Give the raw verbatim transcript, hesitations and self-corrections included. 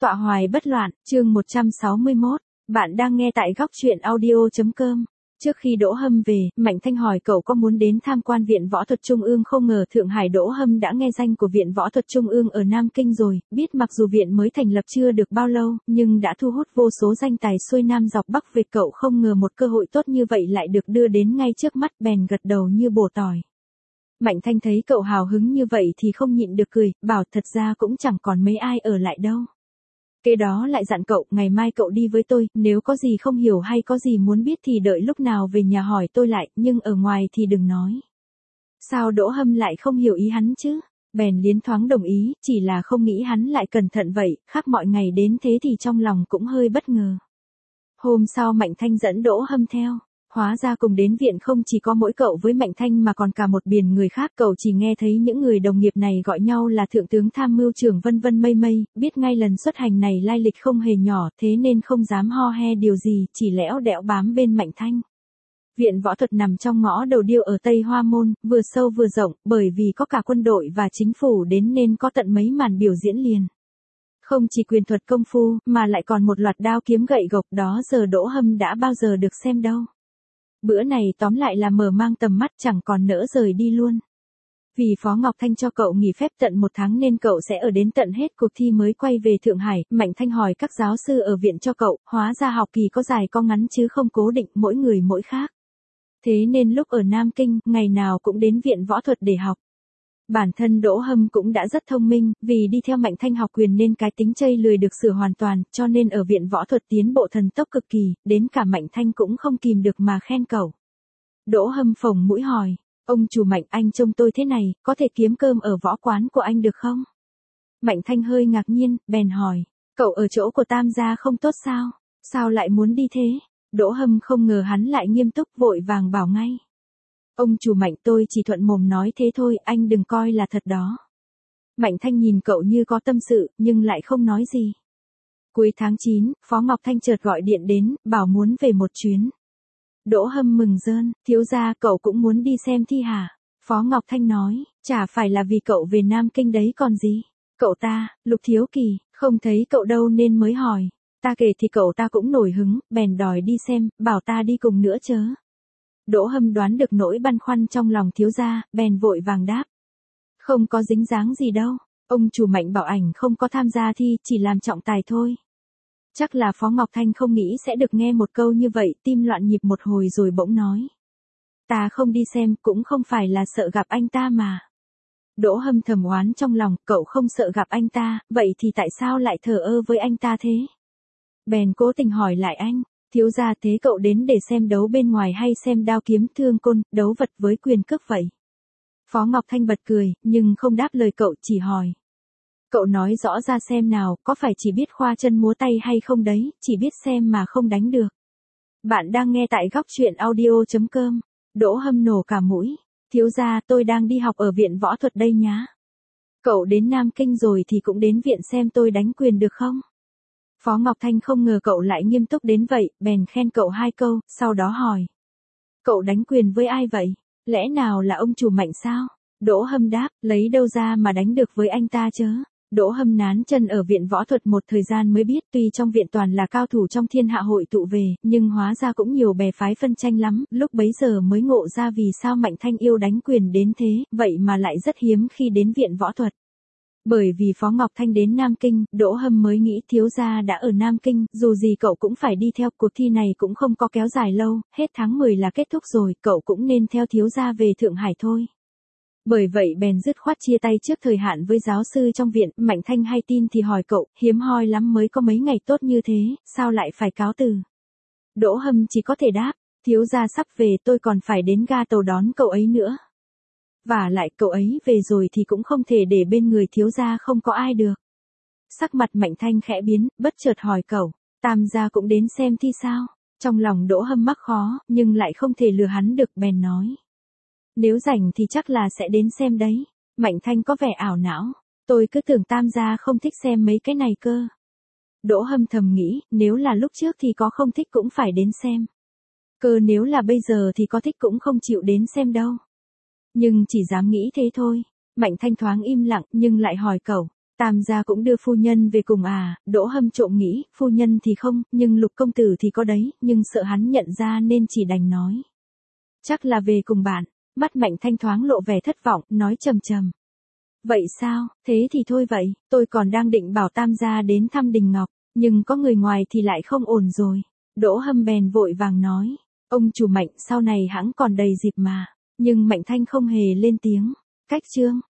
Tọa hoài bất loạn, chương một trăm sáu mươi mốt. Bạn đang nghe tại góc truyện audio.com. Trước khi Đỗ Hâm về, Mạnh Thanh hỏi cậu có muốn đến tham quan Viện Võ thuật Trung ương không, ngờ Thượng Hải Đỗ Hâm đã nghe danh của Viện Võ thuật Trung ương ở Nam Kinh rồi, biết mặc dù viện mới thành lập chưa được bao lâu, nhưng đã thu hút vô số danh tài xuôi Nam dọc Bắc về, cậu không ngờ một cơ hội tốt như vậy lại được đưa đến ngay trước mắt, bèn gật đầu như bổ tỏi. Mạnh Thanh thấy cậu hào hứng như vậy thì không nhịn được cười, bảo thật ra cũng chẳng còn mấy ai ở lại đâu. Kế đó lại dặn cậu, ngày mai cậu đi với tôi, nếu có gì không hiểu hay có gì muốn biết thì đợi lúc nào về nhà hỏi tôi lại, nhưng ở ngoài thì đừng nói. Sao Đỗ Hâm lại không hiểu ý hắn chứ? Bèn liến thoáng đồng ý, chỉ là không nghĩ hắn lại cẩn thận vậy, khác mọi ngày đến thế thì trong lòng cũng hơi bất ngờ. Hôm sau Mạnh Thanh dẫn Đỗ Hâm theo. Hóa ra cùng đến viện không chỉ có mỗi cậu với Mạnh Thanh mà còn cả một biển người khác, cậu chỉ nghe thấy những người đồng nghiệp này gọi nhau là thượng tướng tham mưu trưởng vân vân mây mây, biết ngay lần xuất hành này lai lịch không hề nhỏ, thế nên không dám ho he điều gì, chỉ lẽo đẽo bám bên Mạnh Thanh. Viện võ thuật nằm trong ngõ đầu điêu ở Tây Hoa Môn, vừa sâu vừa rộng, bởi vì có cả quân đội và chính phủ đến nên có tận mấy màn biểu diễn liền. Không chỉ quyền thuật công phu, mà lại còn một loạt đao kiếm gậy gộc, đó giờ Đỗ Hâm đã bao giờ được xem đâu. Bữa này tóm lại là mở mang tầm mắt, chẳng còn nỡ rời đi luôn. Vì Phó Ngọc Thanh cho cậu nghỉ phép tận một tháng nên cậu sẽ ở đến tận hết cuộc thi mới quay về Thượng Hải. Mạnh Thanh hỏi các giáo sư ở viện cho cậu, hóa ra học kỳ có dài có ngắn chứ không cố định, mỗi người mỗi khác. Thế nên lúc ở Nam Kinh, ngày nào cũng đến viện võ thuật để học. Bản thân Đỗ Hâm cũng đã rất thông minh, vì đi theo Mạnh Thanh học quyền nên cái tính chây lười được sửa hoàn toàn, cho nên ở viện võ thuật tiến bộ thần tốc cực kỳ, đến cả Mạnh Thanh cũng không kìm được mà khen cậu. Đỗ Hâm phồng mũi hỏi, ông chủ Mạnh, anh trông tôi thế này, có thể kiếm cơm ở võ quán của anh được không? Mạnh Thanh hơi ngạc nhiên, bèn hỏi, cậu ở chỗ của Tam gia không tốt sao? Sao lại muốn đi thế? Đỗ Hâm không ngờ hắn lại nghiêm túc, vội vàng bảo ngay. Ông chủ Mạnh, tôi chỉ thuận mồm nói thế thôi, anh đừng coi là thật đó. Mạnh Thanh nhìn cậu như có tâm sự, nhưng lại không nói gì. Cuối tháng chín, Phó Ngọc Thanh chợt gọi điện đến, bảo muốn về một chuyến. Đỗ Hâm mừng rơn, thiếu gia cậu cũng muốn đi xem thi hả? Phó Ngọc Thanh nói, chả phải là vì cậu về Nam Kinh đấy còn gì. Cậu ta, Lục Thiếu Kỳ, không thấy cậu đâu nên mới hỏi. Ta kể thì cậu ta cũng nổi hứng, bèn đòi đi xem, bảo ta đi cùng nữa chớ. Đỗ Hâm đoán được nỗi băn khoăn trong lòng thiếu gia, bèn vội vàng đáp. Không có dính dáng gì đâu, ông chủ Mạnh bảo ảnh không có tham gia thi, chỉ làm trọng tài thôi. Chắc là Phó Ngọc Thanh không nghĩ sẽ được nghe một câu như vậy, tim loạn nhịp một hồi rồi bỗng nói. Ta không đi xem, cũng không phải là sợ gặp anh ta mà. Đỗ Hâm thầm oán trong lòng, cậu không sợ gặp anh ta, vậy thì tại sao lại thờ ơ với anh ta thế? Bèn cố tình hỏi lại anh. Thiếu gia, thế cậu đến để xem đấu bên ngoài hay xem đao kiếm thương côn, đấu vật với quyền cước vậy? Phó Ngọc Thanh bật cười, nhưng không đáp lời cậu, chỉ hỏi. Cậu nói rõ ra xem nào, có phải chỉ biết khoa chân múa tay hay không đấy, chỉ biết xem mà không đánh được. Bạn đang nghe tại góc truyện audio.com. Đỗ Hâm nổ cả mũi. Thiếu gia, tôi đang đi học ở viện võ thuật đây nhá. Cậu đến Nam Kinh rồi thì cũng đến viện xem tôi đánh quyền được không? Phó Ngọc Thanh không ngờ cậu lại nghiêm túc đến vậy, bèn khen cậu hai câu, sau đó hỏi. Cậu đánh quyền với ai vậy? Lẽ nào là ông chủ Mạnh sao? Đỗ Hâm đáp, lấy đâu ra mà đánh được với anh ta chớ? Đỗ Hâm nán chân ở viện võ thuật một thời gian mới biết, tuy trong viện toàn là cao thủ trong thiên hạ hội tụ về, nhưng hóa ra cũng nhiều bè phái phân tranh lắm, lúc bấy giờ mới ngộ ra vì sao Mạnh Thanh yêu đánh quyền đến thế, vậy mà lại rất hiếm khi đến viện võ thuật. Bởi vì Phó Ngọc Thanh đến Nam Kinh, Đỗ Hâm mới nghĩ thiếu gia đã ở Nam Kinh, dù gì cậu cũng phải đi theo, cuộc thi này cũng không có kéo dài lâu, hết tháng mười là kết thúc rồi, cậu cũng nên theo thiếu gia về Thượng Hải thôi. Bởi vậy bèn dứt khoát chia tay trước thời hạn với giáo sư trong viện. Mạnh Thanh hay tin thì hỏi cậu, hiếm hoi lắm mới có mấy ngày tốt như thế, sao lại phải cáo từ? Đỗ Hâm chỉ có thể đáp, thiếu gia sắp về, tôi còn phải đến ga tàu đón cậu ấy nữa. Và lại cậu ấy về rồi thì cũng không thể để bên người thiếu gia không có ai được. Sắc mặt Mạnh Thanh khẽ biến, bất chợt hỏi cậu, Tam gia cũng đến xem thi sao? Trong lòng Đỗ Hâm mắc khó, nhưng lại không thể lừa hắn được, bèn nói. Nếu rảnh thì chắc là sẽ đến xem đấy. Mạnh Thanh có vẻ ảo não, tôi cứ tưởng Tam gia không thích xem mấy cái này cơ. Đỗ Hâm thầm nghĩ, nếu là lúc trước thì có không thích cũng phải đến xem. Cơ nếu là bây giờ thì có thích cũng không chịu đến xem đâu. Nhưng chỉ dám nghĩ thế thôi. Mạnh Thanh thoáng im lặng, nhưng lại hỏi cậu, Tam gia cũng đưa phu nhân về cùng à, Đỗ Hâm trộm nghĩ, phu nhân thì không, nhưng Lục công tử thì có đấy, nhưng sợ hắn nhận ra nên chỉ đành nói. Chắc là về cùng bạn, mắt Mạnh Thanh thoáng lộ vẻ thất vọng, nói trầm trầm. Vậy sao, thế thì thôi vậy, tôi còn đang định bảo Tam gia đến thăm Đình Ngọc, nhưng có người ngoài thì lại không ổn rồi. Đỗ Hâm bèn vội vàng nói, ông chủ Mạnh sau này hãng còn đầy dịp mà, nhưng Mạnh Thanh không hề lên tiếng. Cách chương